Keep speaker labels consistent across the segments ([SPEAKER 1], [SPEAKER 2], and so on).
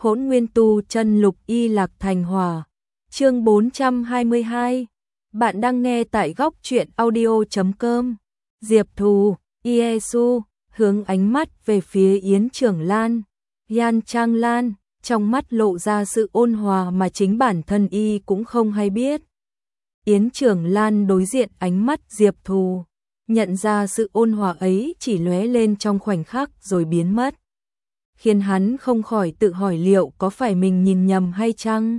[SPEAKER 1] Hỗn Nguyên Tu Chân Lục Y Lạc Thành Hỏa. Chương 422. Bạn đang nghe tại góc truyện audio.com. Diệp Thù, Iesu, hướng ánh mắt về phía Yến Trưởng Lan. Yan Trang Lan, trong mắt lộ ra sự ôn hòa mà chính bản thân y cũng không hay biết. Yến Trưởng Lan đối diện ánh mắt Diệp Thù, nhận ra sự ôn hòa ấy chỉ lóe lên trong khoảnh khắc rồi biến mất, khiến hắn không khỏi tự hỏi liệu có phải mình nhìn nhầm hay chăng.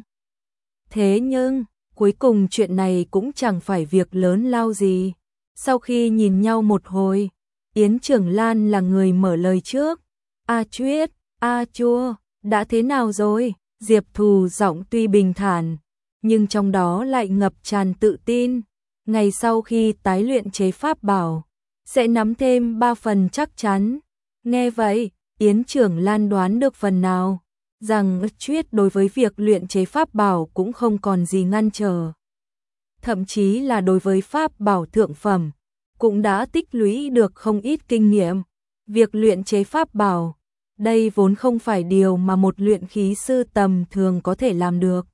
[SPEAKER 1] Thế nhưng, cuối cùng chuyện này cũng chẳng phải việc lớn lao gì. Sau khi nhìn nhau một hồi, Yến Trưởng Lan là người mở lời trước. A Chuyết, A Chua, đã thế nào rồi? Diệp Thù giọng tuy bình thản, nhưng trong đó lại ngập tràn tự tin. Ngày sau khi tái luyện chế pháp bảo, sẽ nắm thêm 3 phần chắc chắn. Nghe vậy, Yến Trưởng Lan đoán được phần nào, rằng Chuyết đối với việc luyện chế pháp bảo cũng không còn gì ngăn trở. Thậm chí là đối với pháp bảo thượng phẩm, cũng đã tích lũy được không ít kinh nghiệm. Việc luyện chế pháp bảo, đây vốn không phải điều mà một luyện khí sư tầm thường có thể làm được.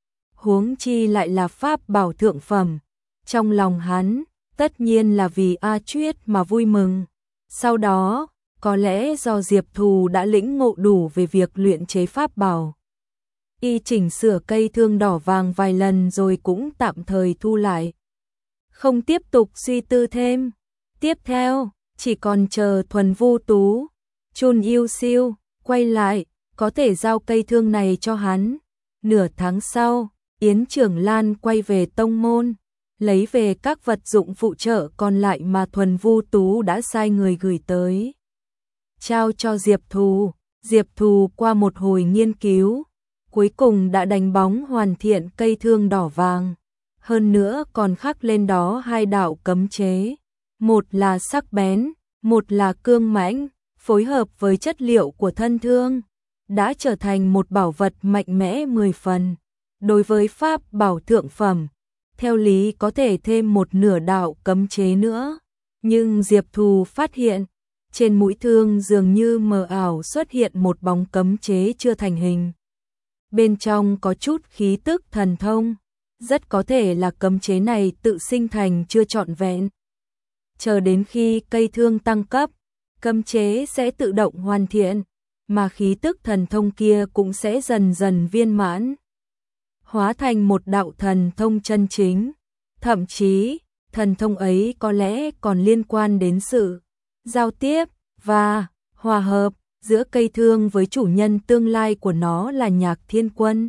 [SPEAKER 1] Huống chi lại là pháp bảo thượng phẩm. Trong lòng hắn, tất nhiên là vì A Chuyết mà vui mừng. Sau đó, có lẽ do Diệp Thù đã lĩnh ngộ đủ về việc luyện chế pháp bảo, y chỉnh sửa cây thương đỏ vàng vài lần rồi cũng tạm thời thu lại, không tiếp tục suy tư thêm. Tiếp theo, chỉ còn chờ Thuần Vu Tú, Chun Yêu Siêu quay lại, có thể giao cây thương này cho hắn. Nửa tháng sau, Yến Trưởng Lan quay về tông môn, lấy về các vật dụng phụ trợ còn lại mà Thuần Vu Tú đã sai người gửi tới, trao cho Diệp Thù. Diệp Thù qua một hồi nghiên cứu, cuối cùng đã đánh bóng hoàn thiện cây thương đỏ vàng. Hơn nữa còn khắc lên đó 2 đạo cấm chế, một là sắc bén, một là cương mãnh, phối hợp với chất liệu của thân thương, đã trở thành một bảo vật mạnh mẽ 10 phần. Đối với pháp bảo thượng phẩm, theo lý có thể thêm một nửa đạo cấm chế nữa, nhưng Diệp Thù phát hiện, trên mũi thương dường như mờ ảo xuất hiện một bóng cấm chế chưa thành hình. Bên trong có chút khí tức thần thông, rất có thể là cấm chế này tự sinh thành chưa trọn vẹn. Chờ đến khi cây thương tăng cấp, cấm chế sẽ tự động hoàn thiện, mà khí tức thần thông kia cũng sẽ dần dần viên mãn, hóa thành một đạo thần thông chân chính. Thậm chí, thần thông ấy có lẽ còn liên quan đến sự giao tiếp và hòa hợp giữa cây thương với chủ nhân tương lai của nó là Nhạc Thiên Quân.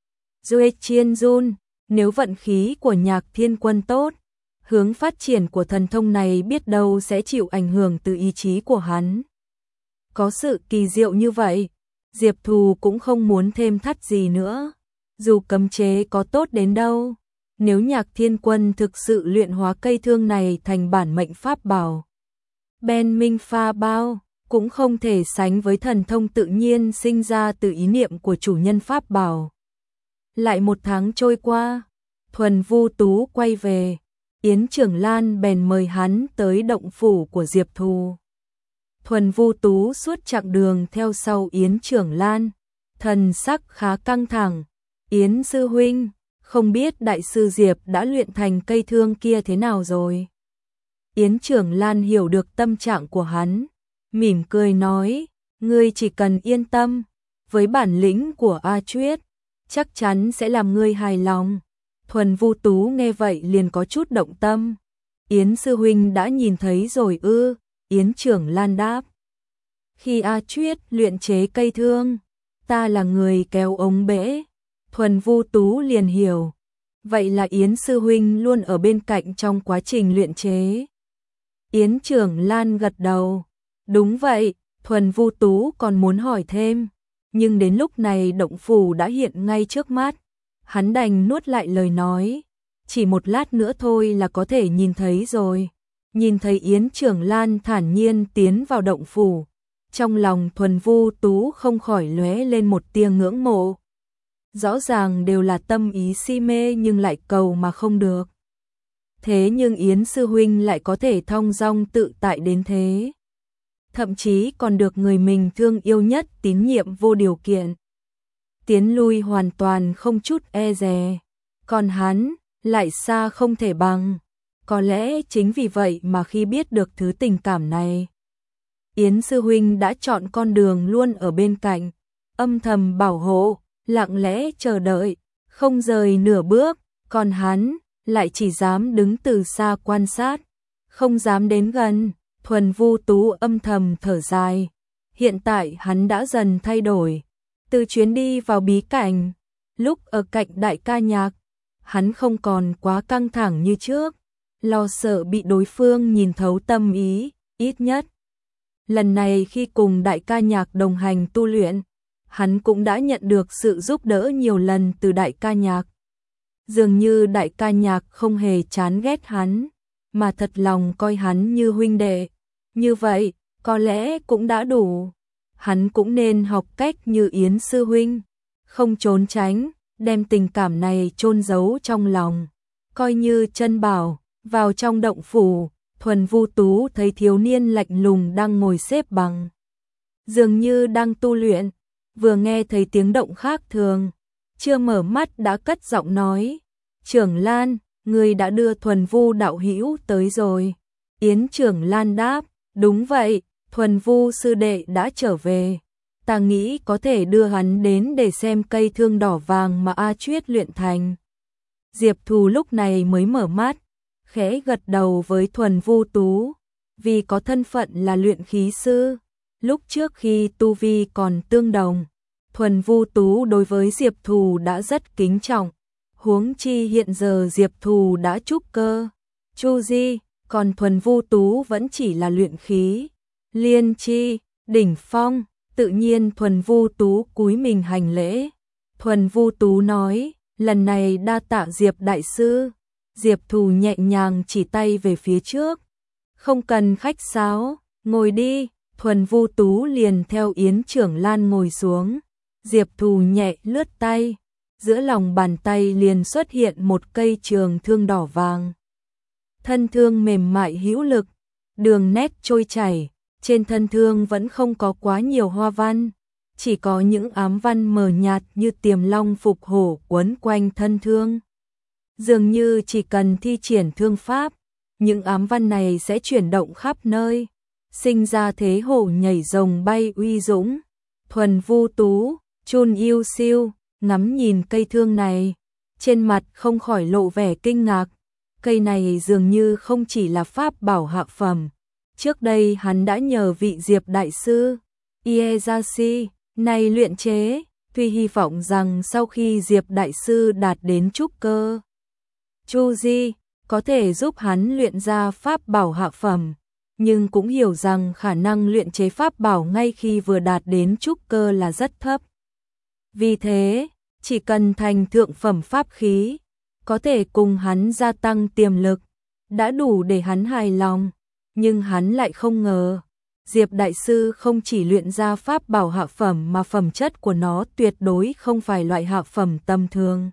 [SPEAKER 1] Duy Chiên Jun, nếu vận khí của Nhạc Thiên Quân tốt, hướng phát triển của thần thông này biết đâu sẽ chịu ảnh hưởng từ ý chí của hắn. Có sự kỳ diệu như vậy, Diệp Thù cũng không muốn thêm thắt gì nữa. Dù cấm chế có tốt đến đâu, nếu Nhạc Thiên Quân thực sự luyện hóa cây thương này thành bản mệnh pháp bảo, Ben Minh Pha Bao cũng không thể sánh với thần thông tự nhiên sinh ra từ ý niệm của chủ nhân pháp bảo. Lại 1 tháng trôi qua, Thuần Vu Tú quay về, Yến Trưởng Lan bèn mời hắn tới động phủ của Diệp Thù. Thuần Vu Tú suốt chặng đường theo sau Yến Trưởng Lan, thần sắc khá căng thẳng. Yến sư huynh, không biết đại sư Diệp đã luyện thành cây thương kia thế nào rồi? Yến Trưởng Lan hiểu được tâm trạng của hắn, mỉm cười nói, ngươi chỉ cần yên tâm, với bản lĩnh của A Chuyết, chắc chắn sẽ làm ngươi hài lòng. Thuần Vu Tú nghe vậy liền có chút động tâm. Yến sư huynh đã nhìn thấy rồi ư? Yến Trưởng Lan đáp. Khi A Chuyết luyện chế cây thương, ta là người kéo ống bể. Thuần Vu Tú liền hiểu. Vậy là Yến sư huynh luôn ở bên cạnh trong quá trình luyện chế. Yến Trưởng Lan gật đầu. Đúng vậy, Thuần Vu Tú còn muốn hỏi thêm, nhưng đến lúc này động phủ đã hiện ngay trước mắt. Hắn đành nuốt lại lời nói, chỉ 1 lát nữa thôi là có thể nhìn thấy rồi. Nhìn thấy Yến Trưởng Lan thản nhiên tiến vào động phủ, trong lòng Thuần Vu Tú không khỏi lóe lên một tia ngưỡng mộ. Rõ ràng đều là tâm ý si mê nhưng lại cầu mà không được. Thế nhưng Yến sư huynh lại có thể thong dong tự tại đến thế. Thậm chí còn được người mình thương yêu nhất tín nhiệm vô điều kiện. tiến lui hoàn toàn không chút e dè. Còn hắn, lại xa không thể bằng. Có lẽ chính vì vậy mà khi biết được thứ tình cảm này, Yến sư huynh đã chọn con đường luôn ở bên cạnh, âm thầm bảo hộ, lặng lẽ chờ đợi, không rời nửa bước, còn hắn lại chỉ dám đứng từ xa quan sát, không dám đến gần. Thuần Vu Tú âm thầm thở dài, hiện tại hắn đã dần thay đổi, từ chuyến đi vào bí cảnh, lúc ở cạnh đại ca nhạc, hắn không còn quá căng thẳng như trước, lo sợ bị đối phương nhìn thấu tâm ý, ít nhất. Lần này khi cùng đại ca nhạc đồng hành tu luyện, hắn cũng đã nhận được sự giúp đỡ nhiều lần từ đại ca nhạc. Dường như đại ca nhạc không hề chán ghét hắn, mà thật lòng coi hắn như huynh đệ. Như vậy, có lẽ cũng đã đủ. Hắn cũng nên học cách như Yến sư huynh, không trốn tránh, đem tình cảm này chôn giấu trong lòng, coi như chân bảo. Vào trong động phủ, Thuần Vu Tú thấy thiếu niên lạnh lùng đang ngồi xếp bằng, dường như đang tu luyện, vừa nghe thấy tiếng động khác thường, chưa mở mắt đã cất giọng nói: "Trưởng Lan, người đã đưa Thuần Vu đạo hữu tới rồi." Yến Trưởng Lan đáp: "Đúng vậy, Thuần Vu sư đệ đã trở về. Ta nghĩ có thể đưa hắn đến để xem cây thương đỏ vàng mà A Chuyết luyện thành." Diệp Thù lúc này mới mở mắt, khẽ gật đầu với Thuần Vu Tú, vì có thân phận là luyện khí sư. Lúc trước khi tu vi còn tương đồng, Thuần Vu Tú đối với Diệp Thù đã rất kính trọng, huống chi hiện giờ Diệp Thù đã trúc cơ, chu di, còn Thuần Vu Tú vẫn chỉ là luyện khí, liên chi, đỉnh phong, tự nhiên Thuần Vu Tú cúi mình hành lễ. Thuần Vu Tú nói: "Lần này đa tạ Diệp đại sư." Diệp Thù nhẹ nhàng chỉ tay về phía trước: "Không cần khách sáo, ngồi đi." Thuần Vu Tú liền theo Yến Trưởng Lan ngồi xuống. Diệp Thù nhẹ lướt tay, giữa lòng bàn tay liền xuất hiện một cây trường thương đỏ vàng. Thân thương mềm mại hữu lực, đường nét trôi chảy, trên thân thương vẫn không có quá nhiều hoa văn, chỉ có những ám văn mờ nhạt như tiềm long phục hổ quấn quanh thân thương. Dường như chỉ cần thi triển thương pháp, những ám văn này sẽ chuyển động khắp nơi, sinh ra thế hổ nhảy rồng bay uy dũng. Thuần Vu Tú, Chun Yêu Siêu, ngắm nhìn cây thương này, trên mặt không khỏi lộ vẻ kinh ngạc. Cây này dường như không chỉ là pháp bảo hạ phẩm. Trước đây hắn đã nhờ vị Diệp đại sư Ieyasu này luyện chế, tuy hy vọng rằng sau khi Diệp đại sư đạt đến trúc cơ chu di, có thể giúp hắn luyện ra pháp bảo hạ phẩm, nhưng cũng hiểu rằng khả năng luyện chế pháp bảo ngay khi vừa đạt đến trúc cơ là rất thấp. Vì thế, chỉ cần thành thượng phẩm pháp khí, có thể cùng hắn gia tăng tiềm lực, đã đủ để hắn hài lòng. Nhưng hắn lại không ngờ, Diệp đại sư không chỉ luyện ra pháp bảo hạ phẩm mà phẩm chất của nó tuyệt đối không phải loại hạ phẩm tầm thường.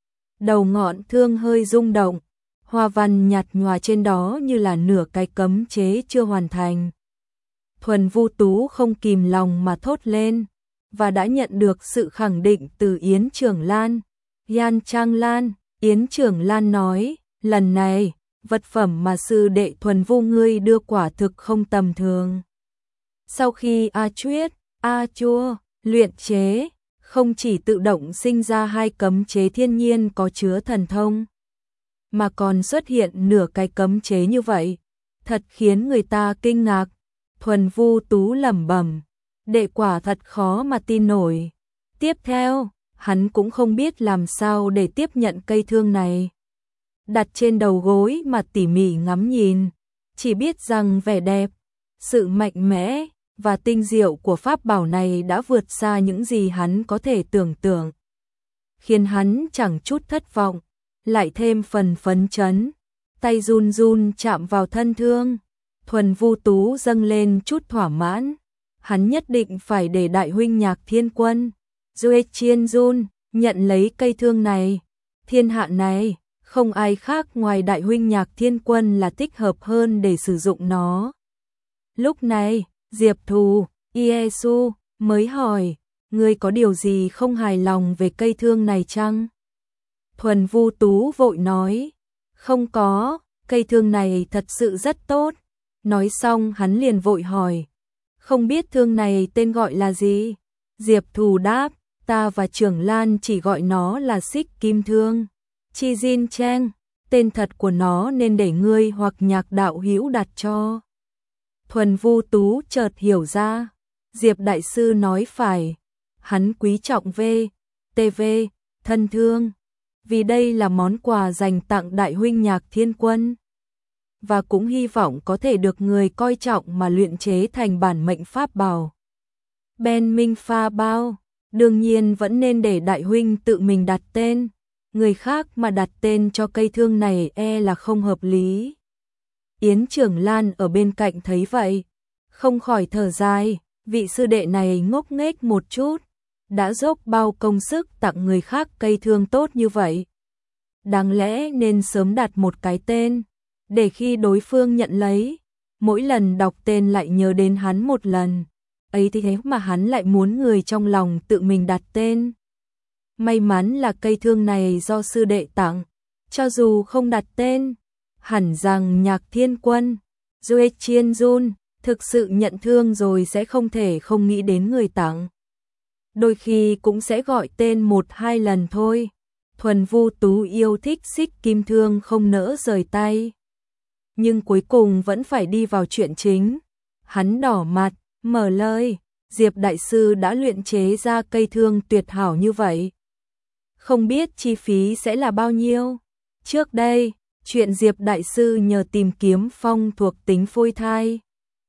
[SPEAKER 1] Đầu ngọn thương hơi rung động, hoa văn nhạt nhòa trên đó như là nửa cái cấm chế chưa hoàn thành. Thuần Vu Tú không kìm lòng mà thốt lên, và đã nhận được sự khẳng định từ Yến Trưởng Lan. Yan Trang Lan, Yến Trưởng Lan nói: "Lần này, vật phẩm mà sư đệ Thuần Vu ngươi đưa quả thực không tầm thường." Sau khi A Chuyết, A Chua luyện chế, không chỉ tự động sinh ra hai cấm chế thiên nhiên có chứa thần thông, mà còn xuất hiện nửa cái cấm chế như vậy, thật khiến người ta kinh ngạc. Thuần Vu Tú lẩm bẩm: "Đệ quả thật khó mà tin nổi." Tiếp theo, hắn cũng không biết làm sao để tiếp nhận cây thương này. Đặt trên đầu gối mà tỉ mỉ ngắm nhìn, chỉ biết rằng vẻ đẹp, sự mạnh mẽ và tinh diệu của pháp bảo này đã vượt xa những gì hắn có thể tưởng tượng, khiến hắn chẳng chút thất vọng, lại thêm phần phấn chấn. Tay run run chạm vào thân thương, Thuần Vu Tú dâng lên chút thỏa mãn. Hắn nhất định phải để đại huynh Nhạc Thiên Quân, Duệ Chiên Jun, nhận lấy cây thương này. Thiên hạ này, không ai khác ngoài đại huynh Nhạc Thiên Quân là thích hợp hơn để sử dụng nó. Lúc này, Diệp Thù, Iesu mới hỏi: ngươi có điều gì không hài lòng về cây thương này chăng? Thuần Vu Tú vội nói, không có, cây thương này thật sự rất tốt. Nói xong hắn liền vội hỏi, không biết thương này tên gọi là gì? Diệp Thù đáp, ta và Trưởng Lan chỉ gọi nó là Xích Kim Thương. Chi Jin Cheng, tên thật của nó nên để ngươi hoặc Nhạc đạo hữu đặt cho. Thuần Vu Tú chợt hiểu ra, Diệp đại sư nói phải, hắn quý trọng V.T.V. thân thương, vì đây là món quà dành tặng đại huynh Nhạc Thiên Quân, và cũng hy vọng có thể được người coi trọng mà luyện chế thành bản mệnh pháp bảo. Ben Minh Pha bao, đương nhiên vẫn nên để đại huynh tự mình đặt tên, người khác mà đặt tên cho cây thương này là không hợp lý. Yến Trưởng Lan ở bên cạnh thấy vậy, không khỏi thở dài, vị sư đệ này ngốc nghếch một chút, đã dốc bao công sức tặng người khác cây thương tốt như vậy. Đáng lẽ nên sớm đặt một cái tên, để khi đối phương nhận lấy, mỗi lần đọc tên lại nhớ đến hắn một lần. Ấy thế mà hắn lại muốn người trong lòng tự mình đặt tên. May mắn là cây thương này do sư đệ tặng, cho dù không đặt tên, hẳn rằng Nhạc Thiên Quân, Duệ Chiên Jun, thực sự nhận thương rồi sẽ không thể không nghĩ đến người tặng. Đôi khi cũng sẽ gọi tên 1-2 lần thôi. Thuần Vu Tú yêu thích Xích Kim Thương không nỡ rời tay. Nhưng cuối cùng vẫn phải đi vào chuyện chính. Hắn đỏ mặt, mở lời, Diệp đại sư đã luyện chế ra cây thương tuyệt hảo như vậy. Không biết chi phí sẽ là bao nhiêu? Trước đây, chuyện Diệp đại sư nhờ tìm kiếm phong thuộc tính phôi thai,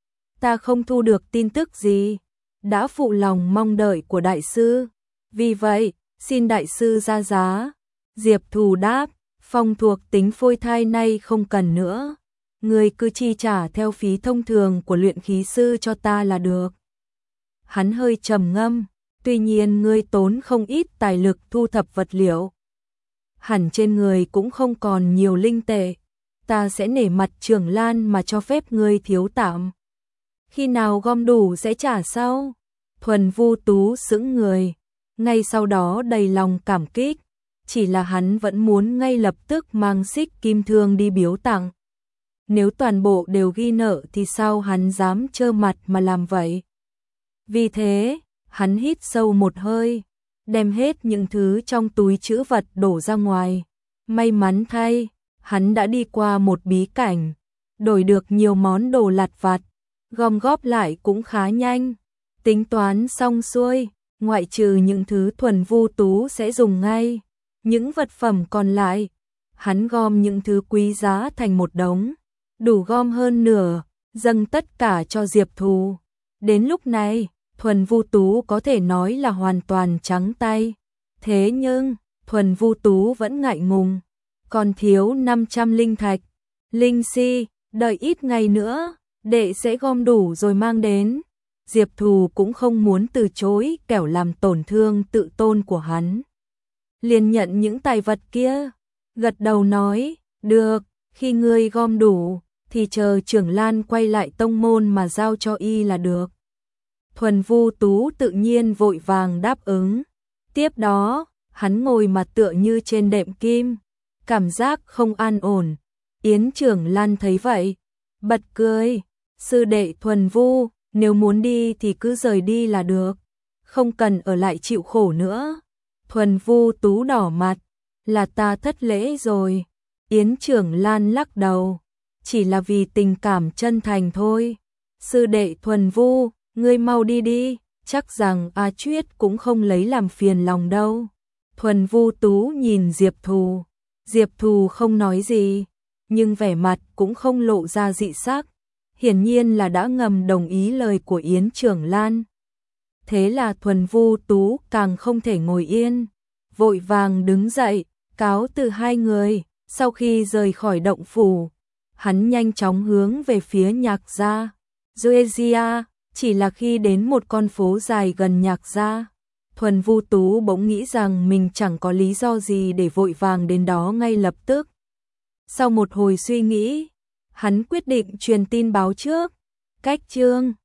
[SPEAKER 1] ta không thu được tin tức gì, đã phụ lòng mong đợi của đại sư. Vì vậy, xin đại sư ra giá. Diệp Thù đáp, phong thuộc tính phôi thai nay không cần nữa. Người cứ chi trả theo phí thông thường của luyện khí sư cho ta là được. Hắn hơi trầm ngâm, tuy nhiên ngươi tốn không ít tài lực thu thập vật liệu. Hẳn trên người cũng không còn nhiều linh tệ, ta sẽ nể mặt Trưởng Lan mà cho phép ngươi thiếu tạm. Khi nào gom đủ sẽ trả sau. Thuần Vu Tú sững người, ngay sau đó đầy lòng cảm kích, chỉ là hắn vẫn muốn ngay lập tức mang Xích Kim Thương đi biếu tặng. Nếu toàn bộ đều ghi nợ thì sao hắn dám trơ mặt mà làm vậy? Vì thế, hắn hít sâu một hơi, đem hết những thứ trong túi trữ vật đổ ra ngoài. May mắn thay, hắn đã đi qua một bí cảnh, đổi được nhiều món đồ lặt vặt, gom góp lại cũng khá nhanh. Tính toán xong xuôi, ngoại trừ những thứ Thuần Vu Tú sẽ dùng ngay, những vật phẩm còn lại, hắn gom những thứ quý giá thành một đống, đủ gom hơn nửa, dâng tất cả cho Diệp Thù. Đến lúc này, Thuần Vu Tú có thể nói là hoàn toàn trắng tay. Thế nhưng, Thuần Vu Tú vẫn ngại ngùng, còn thiếu 500 linh thạch. Linh si, đợi ít ngày nữa, đệ sẽ gom đủ rồi mang đến. Diệp Thù cũng không muốn từ chối kẻo làm tổn thương tự tôn của hắn. Liền nhận những tài vật kia, gật đầu nói, được, khi ngươi gom đủ, thì chờ Trưởng Lan quay lại tông môn mà giao cho y là được. Thuần Vu Tú tự nhiên vội vàng đáp ứng. Tiếp đó, hắn ngồi mặt tựa như trên đệm kim, cảm giác không an ổn. Yến Trưởng Lan thấy vậy, bật cười, sư đệ Thuần Vu, nếu muốn đi thì cứ rời đi là được, không cần ở lại chịu khổ nữa. Thuần Vu Tú đỏ mặt, là ta thất lễ rồi. Yến Trưởng Lan lắc đầu, chỉ là vì tình cảm chân thành thôi. Sư đệ Thuần Vu, ngươi mau đi đi, chắc rằng A Chuyết cũng không lấy làm phiền lòng đâu. Thuần Vu Tú nhìn Diệp Thù không nói gì, nhưng vẻ mặt cũng không lộ ra dị sắc, hiển nhiên là đã ngầm đồng ý lời của Yến Trưởng Lan. Thế là Thuần Vu Tú càng không thể ngồi yên, vội vàng đứng dậy, cáo từ hai người. Sau khi rời khỏi động phủ, hắn nhanh chóng hướng về phía Nhạc gia. Georgia, chỉ là khi đến một con phố dài gần Nhạc gia, Thuần Vu Tú bỗng nghĩ rằng mình chẳng có lý do gì để vội vàng đến đó ngay lập tức. Sau một hồi suy nghĩ, hắn quyết định truyền tin báo trước. Cách chương